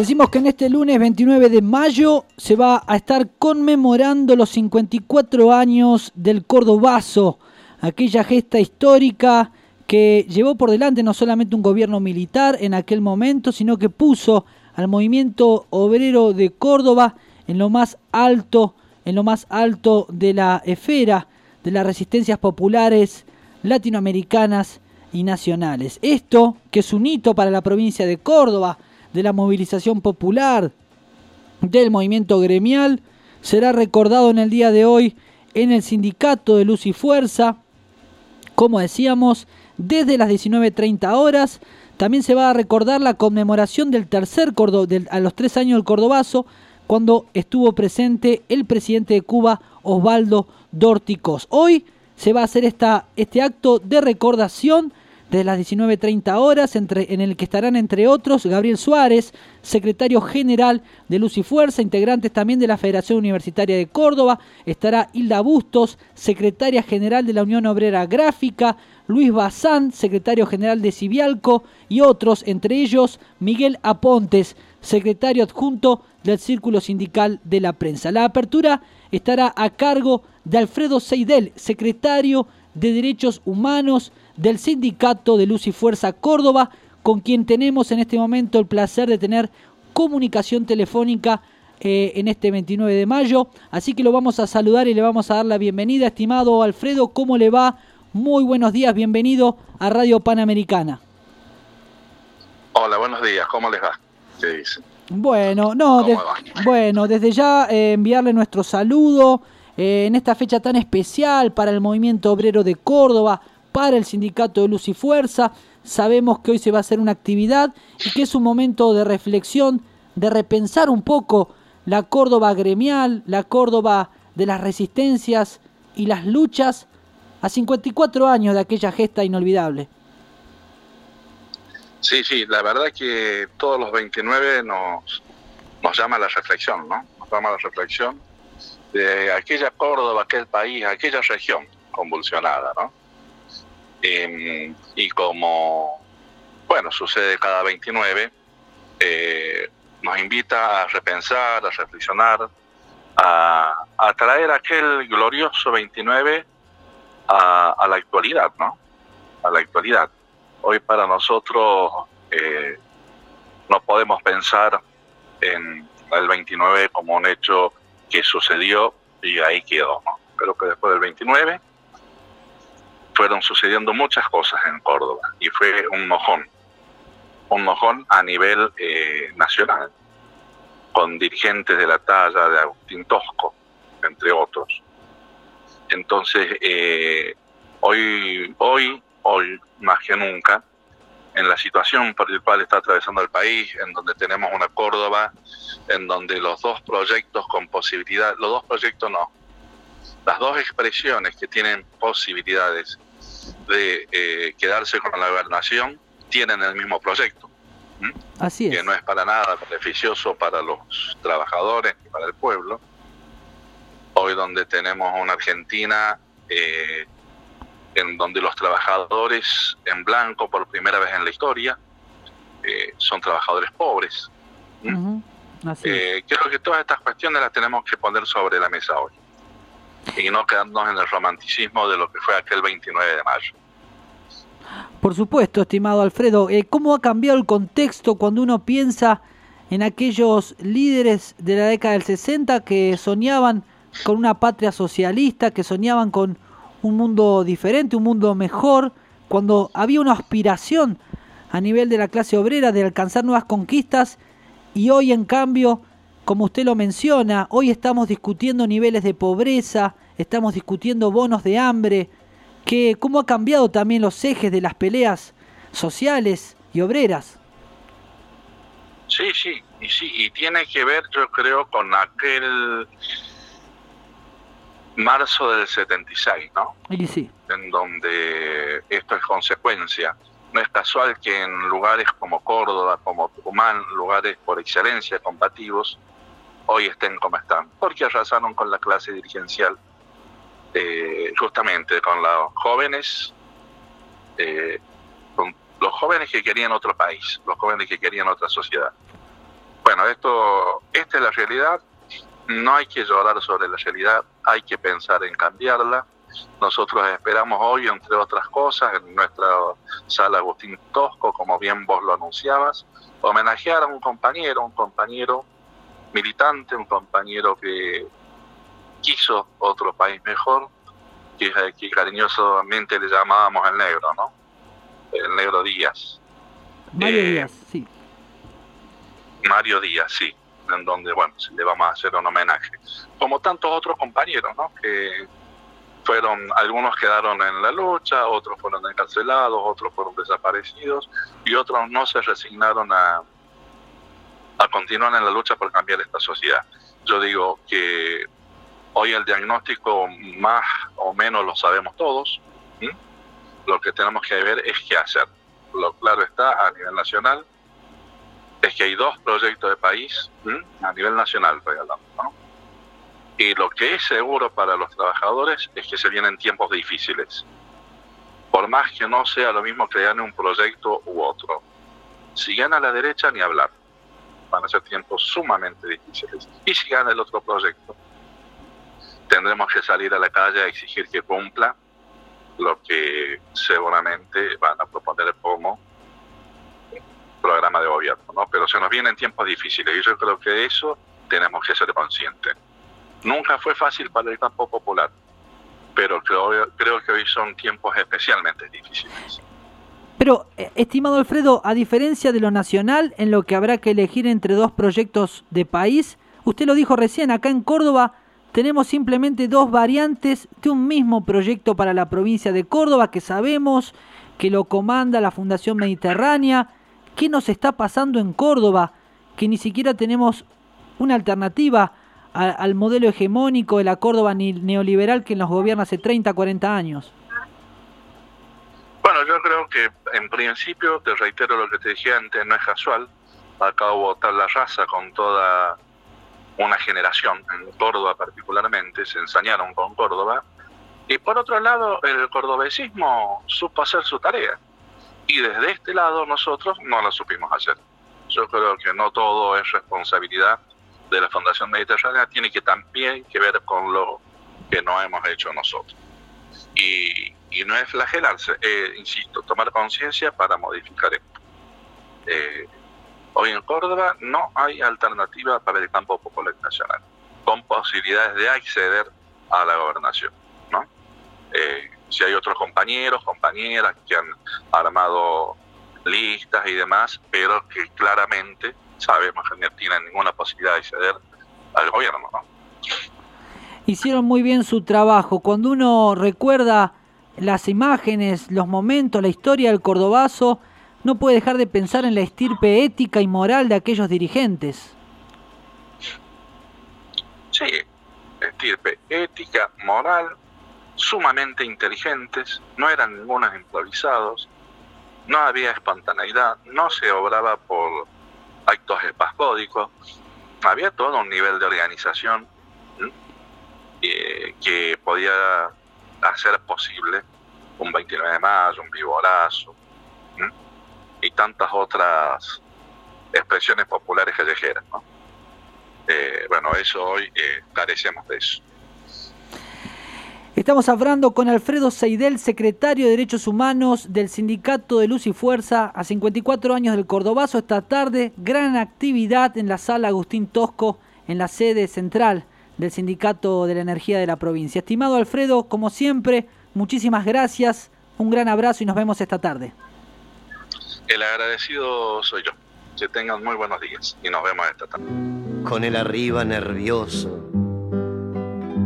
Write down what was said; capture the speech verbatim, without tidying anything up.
Decimos que en este lunes veintinueve de mayo se va a estar conmemorando los cincuenta y cuatro años del Cordobazo, aquella gesta histórica que llevó por delante no solamente un gobierno militar en aquel momento, sino que puso al movimiento obrero de Córdoba en lo más alto, en lo más alto de la esfera de las resistencias populares latinoamericanas y nacionales. Esto, que es un hito para la provincia de Córdoba, de la movilización popular, del movimiento gremial, será recordado en el día de hoy en el Sindicato de Luz y Fuerza, como decíamos, desde las diecinueve treinta horas. También se va a recordar la conmemoración del tercer Cordo, del, a los tres años del Cordobazo, cuando estuvo presente el presidente de Cuba, Osvaldo Dorticós. Hoy se va a hacer esta, este acto de recordación desde las diecinueve treinta horas, entre, en el que estarán entre otros Gabriel Suárez, secretario general de Luz y Fuerza, integrantes también de la Federación Universitaria de Córdoba, estará Hilda Bustos, secretaria general de la Unión Obrera Gráfica, Luis Bazán, secretario general de Civialco, y otros, entre ellos Miguel Apontes, secretario adjunto del Círculo Sindical de la Prensa. La apertura estará a cargo de Alfredo Seidel, secretario de Derechos Humanos del Sindicato de Luz y Fuerza Córdoba, con quien tenemos en este momento el placer de tener comunicación telefónica eh, en este veintinueve de mayo. Así que lo vamos a saludar y le vamos a dar la bienvenida. Estimado Alfredo, ¿cómo le va? Muy buenos días, bienvenido a Radio Panamericana. Hola, buenos días, ¿cómo les va? ¿Qué dicen? Bueno, no, de, bueno, desde ya eh, enviarle nuestro saludo eh, en esta fecha tan especial para el movimiento obrero de Córdoba, para el Sindicato de Luz y Fuerza. Sabemos que hoy se va a hacer una actividad y que es un momento de reflexión, de repensar un poco la Córdoba gremial, la Córdoba de las resistencias y las luchas a cincuenta y cuatro años de aquella gesta inolvidable. Sí, sí, la verdad que todos los veintinueve nos, nos llama a la reflexión, ¿no? Nos llama a la reflexión de aquella Córdoba, aquel país, aquella región convulsionada, ¿no? Eh, y como, bueno, sucede cada veintinueve, eh, nos invita a repensar, a reflexionar, a, a traer aquel glorioso veintinueve a, a la actualidad, ¿no? A la actualidad. Hoy para nosotros eh, no podemos pensar en el veintinueve como un hecho que sucedió y ahí quedó, ¿no? Creo que después del veintinueve fueron sucediendo muchas cosas en Córdoba y fue un mojón, un mojón a nivel eh, nacional, con dirigentes de la talla de Agustín Tosco, entre otros. Entonces, eh, hoy, hoy, hoy más que nunca, en la situación por la cual está atravesando el país, en donde tenemos una Córdoba, en donde los dos proyectos con posibilidad, los dos proyectos no, las dos expresiones que tienen posibilidades de eh, quedarse con la gobernación tienen el mismo proyecto. ¿Mm? Así es. Que no es para nada beneficioso para los trabajadores ni para el pueblo. Hoy donde tenemos una Argentina eh, en donde los trabajadores en blanco por primera vez en la historia eh, son trabajadores pobres. ¿Mm? Uh-huh. Así eh, es. Creo que todas estas cuestiones las tenemos que poner sobre la mesa hoy y no quedarnos en el romanticismo de lo que fue aquel veintinueve de mayo. Por supuesto, estimado Alfredo. Eh, ¿Cómo ha cambiado el contexto cuando uno piensa en aquellos líderes de la década del sesenta que soñaban con una patria socialista, que soñaban con un mundo diferente, un mundo mejor, cuando había una aspiración a nivel de la clase obrera de alcanzar nuevas conquistas, y hoy en cambio, como usted lo menciona, hoy estamos discutiendo niveles de pobreza, estamos discutiendo bonos de hambre, que cómo ha cambiado también los ejes de las peleas sociales y obreras? Sí, sí, y sí, y tiene que ver, yo creo, con aquel marzo del setenta y seis, ¿no? Y sí. En donde esto es consecuencia. No es casual que en lugares como Córdoba, como Tucumán, lugares por excelencia combativos, hoy estén como están, porque arrasaron con la clase dirigencial, eh, justamente con los jóvenes, eh, con los jóvenes que querían otro país, los jóvenes que querían otra sociedad. bueno, esto, esta es la realidad. No hay que llorar sobre la realidad, hay que pensar en cambiarla. Nosotros esperamos hoy, entre otras cosas, en nuestra sala Agustín Tosco, como bien vos lo anunciabas, homenajear a un compañero, un compañero militante, un compañero que quiso otro país mejor, que, que cariñosamente le llamábamos el negro, ¿no? El negro Díaz. Mario eh, Díaz, sí. Mario Díaz, sí, en donde, bueno, le vamos a hacer un homenaje. Como tantos otros compañeros, ¿no? Que fueron, algunos quedaron en la lucha, otros fueron encarcelados, otros fueron desaparecidos y otros no se resignaron a, a continuar en la lucha por cambiar esta sociedad. Yo digo que hoy el diagnóstico más o menos lo sabemos todos. ¿sí? Lo que tenemos que ver es qué hacer. Lo claro está a nivel nacional es que hay dos proyectos de país ¿sí? a nivel nacional, regalamos, ¿no? Y lo que es seguro para los trabajadores es que se vienen tiempos difíciles. Por más que no sea lo mismo que gane un proyecto u otro. Si gana la derecha, ni hablar. Van a ser tiempos sumamente difíciles. Y si gana el otro proyecto, tendremos que salir a la calle a exigir que cumpla lo que seguramente van a proponer como programa de gobierno, ¿no? Pero se nos vienen tiempos difíciles y yo creo que de eso tenemos que ser conscientes. Nunca fue fácil para el campo popular, pero creo, creo que hoy son tiempos especialmente difíciles. Pero, estimado Alfredo, a diferencia de lo nacional, en lo que habrá que elegir entre dos proyectos de país, usted lo dijo recién, acá en Córdoba tenemos simplemente dos variantes de un mismo proyecto para la provincia de Córdoba, que sabemos que lo comanda la Fundación Mediterránea. ¿Qué nos está pasando en Córdoba? Que ni siquiera tenemos una alternativa a, al modelo hegemónico de la Córdoba neoliberal que nos gobierna hace treinta, cuarenta años. Bueno, yo creo que en principio, te reitero lo que te dije antes, no es casual. Acá hubo tabla rasa con toda una generación, en Córdoba particularmente, se ensañaron con Córdoba. Y por otro lado, el cordobesismo supo hacer su tarea. Y desde este lado nosotros no la supimos hacer. Yo creo que no todo es responsabilidad de la Fundación Mediterránea, tiene que también que ver con lo que no hemos hecho nosotros. Y, y no es flagelarse, eh, insisto, tomar conciencia para modificar esto. Eh, hoy en Córdoba no hay alternativa para el campo popular nacional, con posibilidades de acceder a la gobernación, ¿no? Eh, si hay otros compañeros, compañeras que han armado listas y demás, pero que claramente sabemos que no tienen ninguna posibilidad de acceder al gobierno, ¿no? Hicieron muy bien su trabajo. Cuando uno recuerda las imágenes, los momentos, la historia del cordobazo, no puede dejar de pensar en la estirpe ética y moral de aquellos dirigentes. Sí, estirpe ética, moral, sumamente inteligentes, no eran ningunos improvisados, no había espontaneidad, no se obraba por actos espasmódicos, había todo un nivel de organización eh, que podía hacer posible un veintinueve de mayo, un vivorazo ¿sí? y tantas otras expresiones populares callejeras, ¿no? Eh, bueno, eso hoy eh, carecemos de eso. Estamos hablando con Alfredo Seidel, secretario de Derechos Humanos del Sindicato de Luz y Fuerza, a cincuenta y cuatro años del Cordobazo. Esta tarde, gran actividad en la sala Agustín Tosco, en la sede central del Sindicato de la Energía de la provincia. Estimado Alfredo, como siempre, muchísimas gracias, un gran abrazo y nos vemos esta tarde. El agradecido soy yo. Que tengan muy buenos días y nos vemos esta tarde. Con él arriba nervioso,